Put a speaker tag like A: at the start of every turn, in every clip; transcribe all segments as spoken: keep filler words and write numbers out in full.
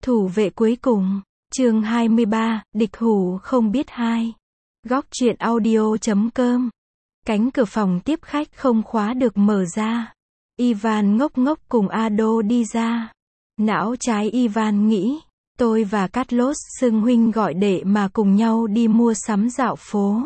A: Thủ vệ cuối cùng, chương hai mươi ba, địch hủ không biết hai. Góc truyện audio chấm com. Cánh cửa phòng tiếp khách không khóa được mở ra. Ivan ngốc ngốc cùng Ado đi ra. Não trái Ivan nghĩ, tôi và Carlos xưng huynh gọi đệ mà cùng nhau đi mua sắm dạo phố.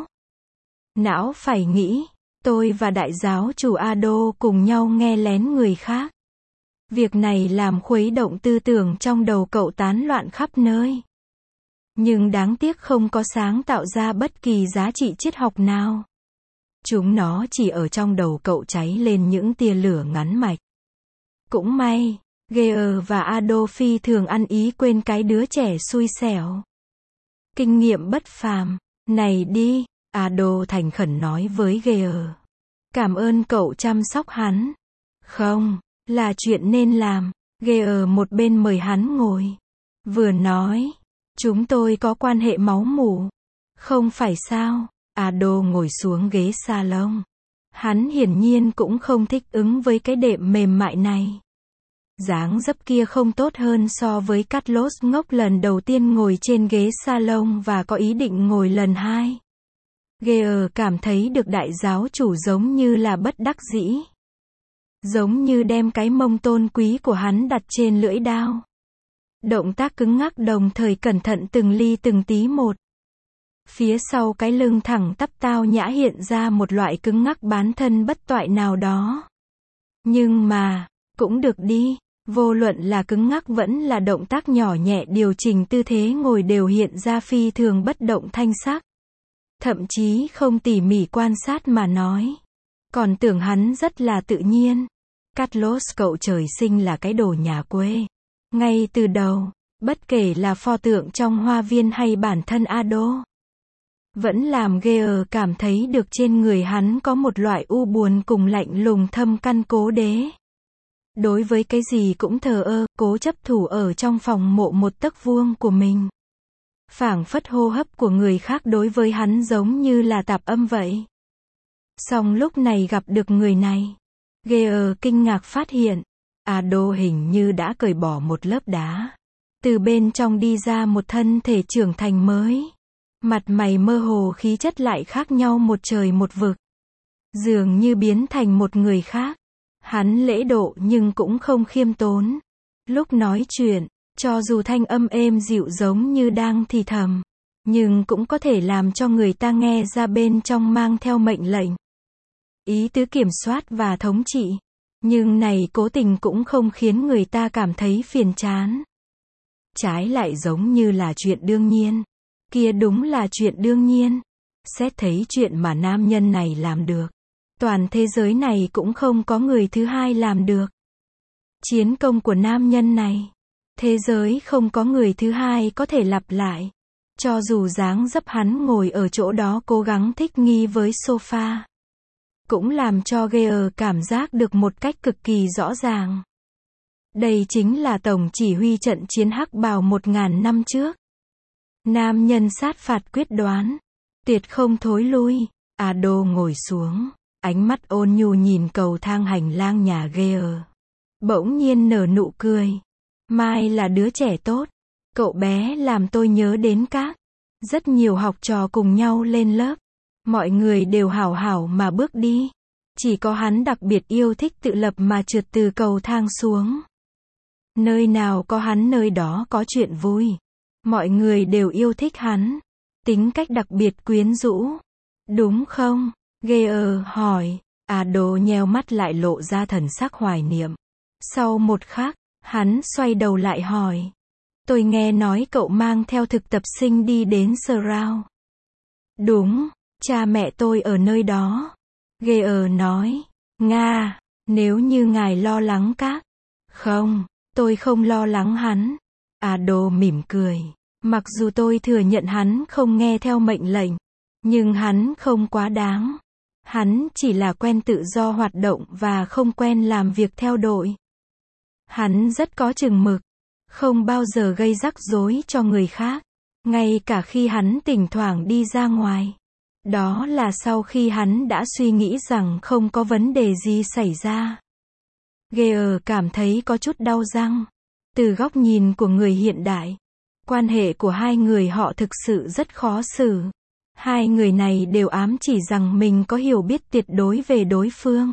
A: Não phải nghĩ, tôi và đại giáo chủ Ado cùng nhau nghe lén người khác. Việc này làm khuấy động tư tưởng trong đầu cậu tán loạn khắp nơi. Nhưng đáng tiếc không có sáng tạo ra bất kỳ giá trị triết học nào. Chúng nó chỉ ở trong đầu cậu cháy lên những tia lửa ngắn mạch. Cũng may, Gear và Adolphe thường ăn ý quên cái đứa trẻ xui xẻo. Kinh nghiệm bất phàm, này đi, Ado thành khẩn nói với Gear. Cảm ơn cậu chăm sóc hắn. Không, là chuyện nên làm. Gear một bên mời hắn ngồi. Vừa nói, chúng tôi có quan hệ máu mủ. Không phải sao? Ado ngồi xuống ghế salon. Hắn hiển nhiên cũng không thích ứng với cái đệm mềm mại này. Dáng dấp kia không tốt hơn so với Carlos ngốc lần đầu tiên ngồi trên ghế salon và có ý định ngồi lần hai. Gear cảm thấy được đại giáo chủ giống như là bất đắc dĩ. Giống như đem cái mông tôn quý của hắn đặt trên lưỡi dao. Động tác cứng ngắc đồng thời cẩn thận từng ly từng tí một. Phía sau cái lưng thẳng tắp tao nhã hiện ra một loại cứng ngắc bán thân bất toại nào đó. Nhưng mà, cũng được đi, vô luận là cứng ngắc vẫn là động tác nhỏ nhẹ điều chỉnh tư thế ngồi đều hiện ra phi thường bất động thanh sắc. Thậm chí không tỉ mỉ quan sát mà nói. Còn tưởng hắn rất là tự nhiên. Carlos cậu trời sinh là cái đồ nhà quê. Ngay từ đầu, bất kể là pho tượng trong hoa viên hay bản thân Ado, vẫn làm Gear cảm thấy được trên người hắn có một loại u buồn cùng lạnh lùng thâm căn cố đế. Đối với cái gì cũng thờ ơ, cố chấp thủ ở trong phòng mộ một tấc vuông của mình. Phảng phất hô hấp của người khác đối với hắn giống như là tạp âm vậy. Song lúc này gặp được người này, Gear kinh ngạc phát hiện, Ado hình như đã cởi bỏ một lớp đá. Từ bên trong đi ra một thân thể trưởng thành mới. Mặt mày mơ hồ khí chất lại khác nhau một trời một vực. Dường như biến thành một người khác. Hắn lễ độ nhưng cũng không khiêm tốn. Lúc nói chuyện, cho dù thanh âm êm dịu giống như đang thì thầm, nhưng cũng có thể làm cho người ta nghe ra bên trong mang theo mệnh lệnh. Ý tứ kiểm soát và thống trị. Nhưng này cố tình cũng không khiến người ta cảm thấy phiền chán. Trái lại giống như là chuyện đương nhiên. Kia đúng là chuyện đương nhiên. Xét thấy chuyện mà nam nhân này làm được. Toàn thế giới này cũng không có người thứ hai làm được. Chiến công của nam nhân này. Thế giới không có người thứ hai có thể lặp lại. Cho dù dáng dấp hắn ngồi ở chỗ đó cố gắng thích nghi với sofa. Cũng làm cho Gear cảm giác được một cách cực kỳ rõ ràng. Đây chính là tổng chỉ huy trận chiến hắc bào một ngàn năm trước. Nam nhân sát phạt quyết đoán. Tuyệt không thối lui. Ado ngồi xuống. Ánh mắt ôn nhu nhìn cầu thang hành lang nhà Gear. Bỗng nhiên nở nụ cười. Mai là đứa trẻ tốt. Cậu bé làm tôi nhớ đến các. Rất nhiều học trò cùng nhau lên lớp. Mọi người đều hảo hảo mà bước đi. Chỉ có hắn đặc biệt yêu thích tự lập mà trượt từ cầu thang xuống. Nơi nào có hắn nơi đó có chuyện vui. Mọi người đều yêu thích hắn. Tính cách đặc biệt quyến rũ. Đúng không? Gear hỏi. Ado nheo mắt lại lộ ra thần sắc hoài niệm. Sau một khắc, hắn xoay đầu lại hỏi. Tôi nghe nói cậu mang theo thực tập sinh đi đến Srao. Đúng, cha mẹ tôi ở nơi đó. Gear nói. Nga, nếu như ngài lo lắng các. Không, tôi không lo lắng hắn. Ado mỉm cười. Mặc dù tôi thừa nhận hắn không nghe theo mệnh lệnh. Nhưng hắn không quá đáng. Hắn chỉ là quen tự do hoạt động và không quen làm việc theo đội. Hắn rất có chừng mực. Không bao giờ gây rắc rối cho người khác. Ngay cả khi hắn thỉnh thoảng đi ra ngoài. Đó là sau khi hắn đã suy nghĩ rằng không có vấn đề gì xảy ra. Gear cảm thấy có chút đau răng. Từ góc nhìn của người hiện đại, quan hệ của hai người họ thực sự rất khó xử. Hai người này đều ám chỉ rằng mình có hiểu biết tuyệt đối về đối phương.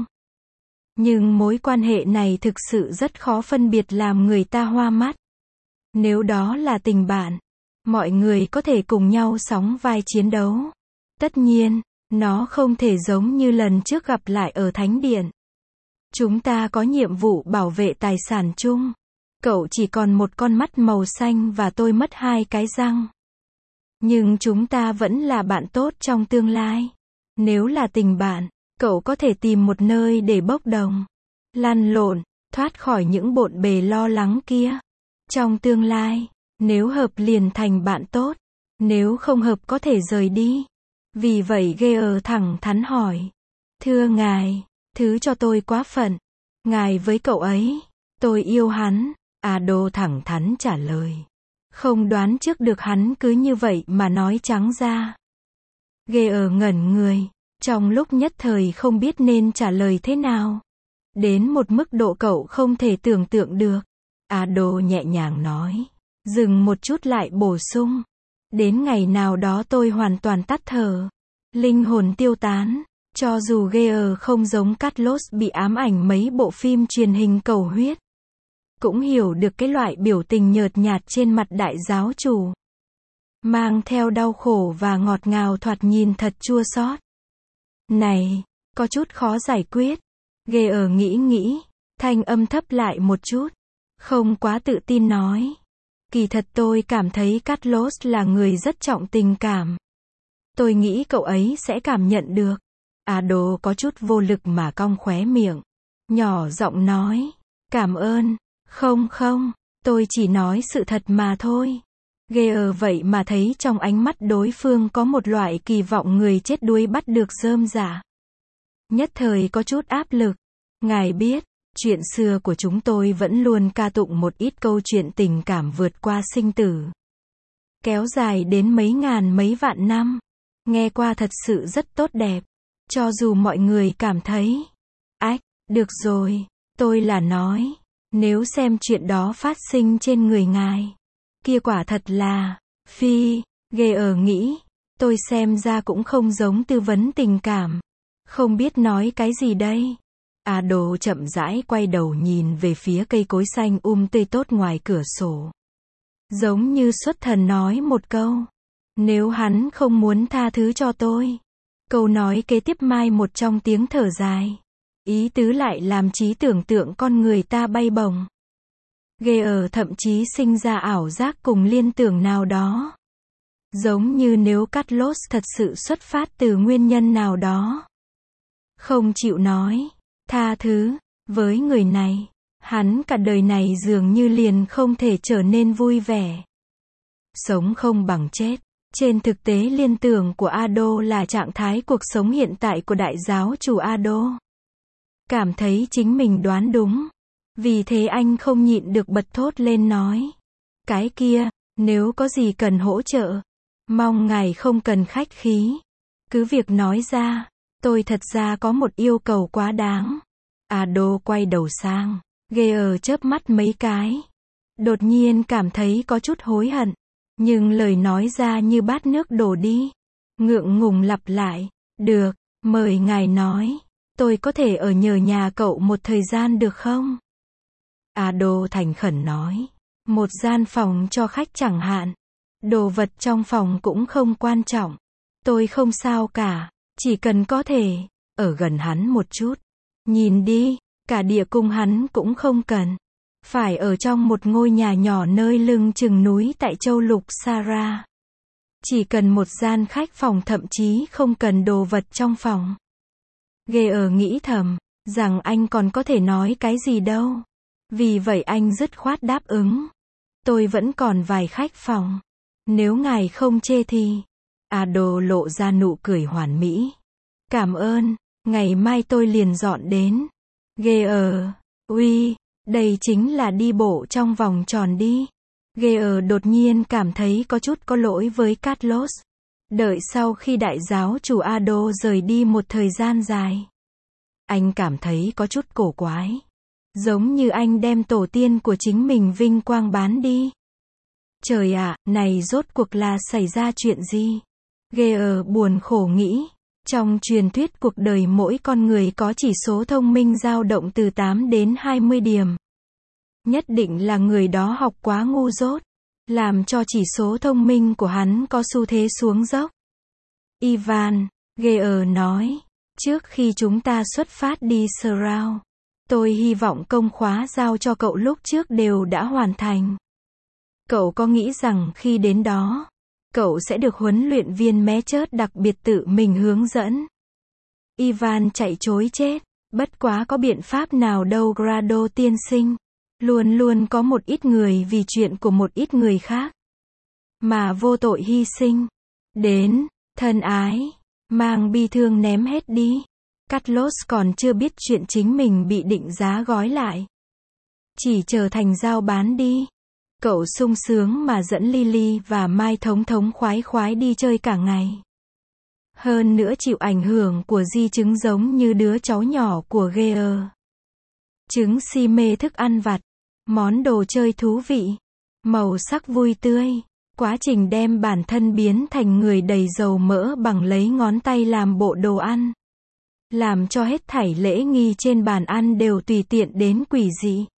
A: Nhưng mối quan hệ này thực sự rất khó phân biệt làm người ta hoa mắt. Nếu đó là tình bạn, mọi người có thể cùng nhau sóng vai chiến đấu. Tất nhiên, nó không thể giống như lần trước gặp lại ở Thánh Điện. Chúng ta có nhiệm vụ bảo vệ tài sản chung. Cậu chỉ còn một con mắt màu xanh và tôi mất hai cái răng. Nhưng chúng ta vẫn là bạn tốt trong tương lai. Nếu là tình bạn, cậu có thể tìm một nơi để bốc đồng, lăn lộn, thoát khỏi những bộn bề lo lắng kia. Trong tương lai, nếu hợp liền thành bạn tốt, nếu không hợp có thể rời đi. Vì vậy Gear thẳng thắn hỏi. Thưa ngài, thứ cho tôi quá phận. Ngài với cậu ấy, tôi yêu hắn. Ado thẳng thắn trả lời. Không đoán trước được hắn cứ như vậy mà nói trắng ra. Gear ngẩn người, trong lúc nhất thời không biết nên trả lời thế nào. Đến một mức độ cậu không thể tưởng tượng được. Ado nhẹ nhàng nói. Dừng một chút lại bổ sung. Đến ngày nào đó tôi hoàn toàn tắt thở. Linh hồn tiêu tán. Cho dù Gear không giống Carlos bị ám ảnh mấy bộ phim truyền hình cầu huyết, cũng hiểu được cái loại biểu tình nhợt nhạt trên mặt đại giáo chủ. Mang theo đau khổ và ngọt ngào thoạt nhìn thật chua xót. Này, có chút khó giải quyết. Gear nghĩ nghĩ, thanh âm thấp lại một chút. Không quá tự tin nói. Kỳ thật tôi cảm thấy Carlos là người rất trọng tình cảm. Tôi nghĩ cậu ấy sẽ cảm nhận được. Ado có chút vô lực mà cong khóe miệng. Nhỏ giọng nói. Cảm ơn. Không không, tôi chỉ nói sự thật mà thôi. Gear vậy mà thấy trong ánh mắt đối phương có một loại kỳ vọng người chết đuối bắt được rơm rạ. Nhất thời có chút áp lực. Ngài biết, chuyện xưa của chúng tôi vẫn luôn ca tụng một ít câu chuyện tình cảm vượt qua sinh tử. Kéo dài đến mấy ngàn mấy vạn năm. Nghe qua thật sự rất tốt đẹp. Cho dù mọi người cảm thấy. Ách, được rồi, tôi là nói. Nếu xem chuyện đó phát sinh trên người ngài, kia quả thật là, phi, Gear nghĩ, tôi xem ra cũng không giống tư vấn tình cảm. Không biết nói cái gì đây. Ado chậm rãi quay đầu nhìn về phía cây cối xanh um tươi tốt ngoài cửa sổ. Giống như xuất thần nói một câu. Nếu hắn không muốn tha thứ cho tôi. Câu nói kế tiếp mai một trong tiếng thở dài. Ý tứ lại làm trí tưởng tượng con người ta bay bổng. Gear thậm chí sinh ra ảo giác cùng liên tưởng nào đó. Giống như nếu Carlos thật sự xuất phát từ nguyên nhân nào đó. Không chịu nói, tha thứ, với người này, hắn cả đời này dường như liền không thể trở nên vui vẻ. Sống không bằng chết. Trên thực tế liên tưởng của Ado là trạng thái cuộc sống hiện tại của đại giáo chủ Ado. Cảm thấy chính mình đoán đúng. Vì thế anh không nhịn được bật thốt lên nói. Cái kia, nếu có gì cần hỗ trợ, mong ngài không cần khách khí. Cứ việc nói ra, tôi thật ra có một yêu cầu quá đáng. Ado quay đầu sang. Gear chớp mắt mấy cái. Đột nhiên cảm thấy có chút hối hận. Nhưng lời nói ra như bát nước đổ đi. Ngượng ngùng lặp lại. Được, mời ngài nói. Tôi có thể ở nhờ nhà cậu một thời gian được không? Ado thành khẩn nói. Một gian phòng cho khách chẳng hạn. Đồ vật trong phòng cũng không quan trọng. Tôi không sao cả. Chỉ cần có thể, ở gần hắn một chút. Nhìn đi, cả địa cung hắn cũng không cần. Phải ở trong một ngôi nhà nhỏ nơi lưng chừng núi tại châu lục Sara. Chỉ cần một gian khách phòng thậm chí không cần đồ vật trong phòng. Gear nghĩ thầm, rằng anh còn có thể nói cái gì đâu. Vì vậy anh dứt khoát đáp ứng. Tôi vẫn còn vài khách phòng. Nếu ngài không chê thì. Ado lộ ra nụ cười hoàn mỹ. Cảm ơn, ngày mai tôi liền dọn đến. Gear, uy, đây chính là đi bộ trong vòng tròn đi. Gear đột nhiên cảm thấy có chút có lỗi với Carlos. Đợi sau khi đại giáo chủ Ado rời đi một thời gian dài. Anh cảm thấy có chút cổ quái. Giống như anh đem tổ tiên của chính mình vinh quang bán đi. Trời ạ, này rốt cuộc là xảy ra chuyện gì? Gear buồn khổ nghĩ. Trong truyền thuyết cuộc đời mỗi con người có chỉ số thông minh dao động từ tám đến hai mươi điểm. Nhất định là người đó học quá ngu dốt, làm cho chỉ số thông minh của hắn có xu thế xuống dốc. Ivan, Gear nói, trước khi chúng ta xuất phát đi Srout, tôi hy vọng công khóa giao cho cậu lúc trước đều đã hoàn thành. Cậu có nghĩ rằng khi đến đó, cậu sẽ được huấn luyện viên mé chớt đặc biệt tự mình hướng dẫn? Ivan chạy chối chết, bất quá có biện pháp nào đâu Grado tiên sinh. Luôn luôn có một ít người vì chuyện của một ít người khác mà vô tội hy sinh. Đến, thân ái, mang bi thương ném hết đi. Carlos còn chưa biết chuyện chính mình bị định giá gói lại. Chỉ trở thành giao bán đi. Cậu sung sướng mà dẫn Lily và Mai thống thống khoái khoái đi chơi cả ngày. Hơn nữa chịu ảnh hưởng của di chứng giống như đứa cháu nhỏ của Gear. Chứng si mê thức ăn vặt, món đồ chơi thú vị, màu sắc vui tươi, quá trình đem bản thân biến thành người đầy dầu mỡ bằng lấy ngón tay làm bộ đồ ăn. Làm cho hết thảy lễ nghi trên bàn ăn đều tùy tiện đến quỷ dị.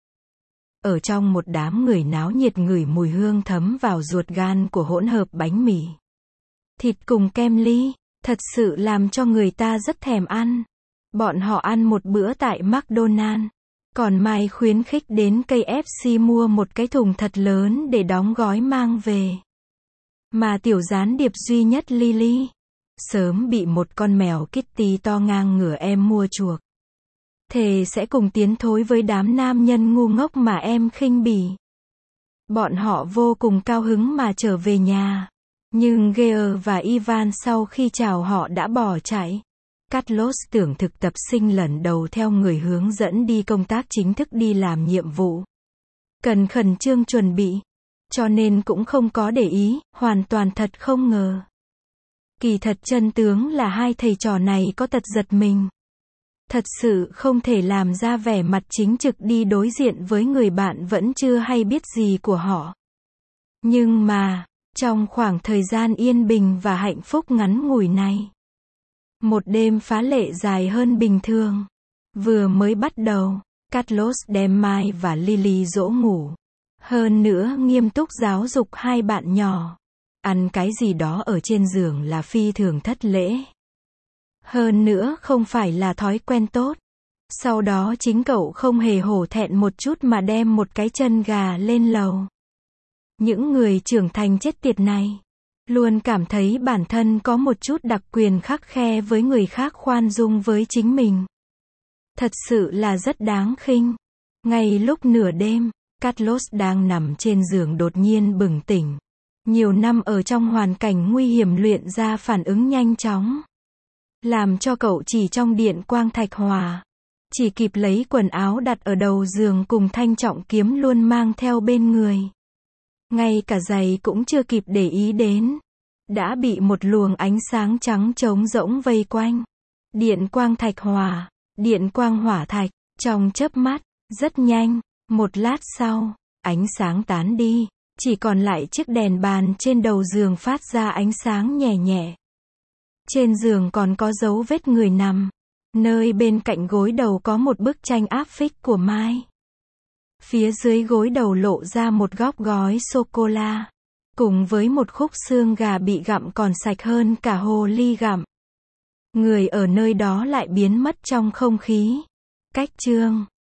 A: Ở trong một đám người náo nhiệt ngửi mùi hương thấm vào ruột gan của hỗn hợp bánh mì, thịt cùng kem ly, thật sự làm cho người ta rất thèm ăn. Bọn họ ăn một bữa tại McDonald's, còn Mai khuyến khích đến ca ép xê mua một cái thùng thật lớn để đóng gói mang về. Mà tiểu gián điệp duy nhất Lily, sớm bị một con mèo Kitty to ngang ngửa em mua chuộc. Thề sẽ cùng tiến thối với đám nam nhân ngu ngốc mà em khinh bỉ. Bọn họ vô cùng cao hứng mà trở về nhà. Nhưng Gear và Ivan sau khi chào họ đã bỏ chạy. Carlos tưởng thực tập sinh lần đầu theo người hướng dẫn đi công tác chính thức đi làm nhiệm vụ. Cần khẩn trương chuẩn bị. Cho nên cũng không có để ý, hoàn toàn thật không ngờ. Kỳ thật chân tướng là hai thầy trò này có tật giật mình. Thật sự không thể làm ra vẻ mặt chính trực đi đối diện với người bạn vẫn chưa hay biết gì của họ. Nhưng mà, trong khoảng thời gian yên bình và hạnh phúc ngắn ngủi này, một đêm phá lệ dài hơn bình thường, vừa mới bắt đầu, Carlos đem Mai và Lily dỗ ngủ. Hơn nữa nghiêm túc giáo dục hai bạn nhỏ. Ăn cái gì đó ở trên giường là phi thường thất lễ. Hơn nữa không phải là thói quen tốt. Sau đó chính cậu không hề hổ thẹn một chút mà đem một cái chân gà lên lầu. Những người trưởng thành chết tiệt này luôn cảm thấy bản thân có một chút đặc quyền khắt khe với người khác khoan dung với chính mình. Thật sự là rất đáng khinh. Ngay lúc nửa đêm, Carlos đang nằm trên giường đột nhiên bừng tỉnh. Nhiều năm ở trong hoàn cảnh nguy hiểm luyện ra phản ứng nhanh chóng. Làm cho cậu chỉ trong điện quang thạch hỏa. Chỉ kịp lấy quần áo đặt ở đầu giường cùng thanh trọng kiếm luôn mang theo bên người. Ngay cả giày cũng chưa kịp để ý đến. Đã bị một luồng ánh sáng trắng trống rỗng vây quanh. Điện quang thạch hỏa, điện quang hỏa thạch, trong chớp mắt, rất nhanh, một lát sau, ánh sáng tán đi, chỉ còn lại chiếc đèn bàn trên đầu giường phát ra ánh sáng nhẹ nhẹ. Trên giường còn có dấu vết người nằm, nơi bên cạnh gối đầu có một bức tranh áp phích của Mai. Phía dưới gối đầu lộ ra một góc gói sô-cô-la, cùng với một khúc xương gà bị gặm còn sạch hơn cả hồ ly gặm. Người ở nơi đó lại biến mất trong không khí. Cách chương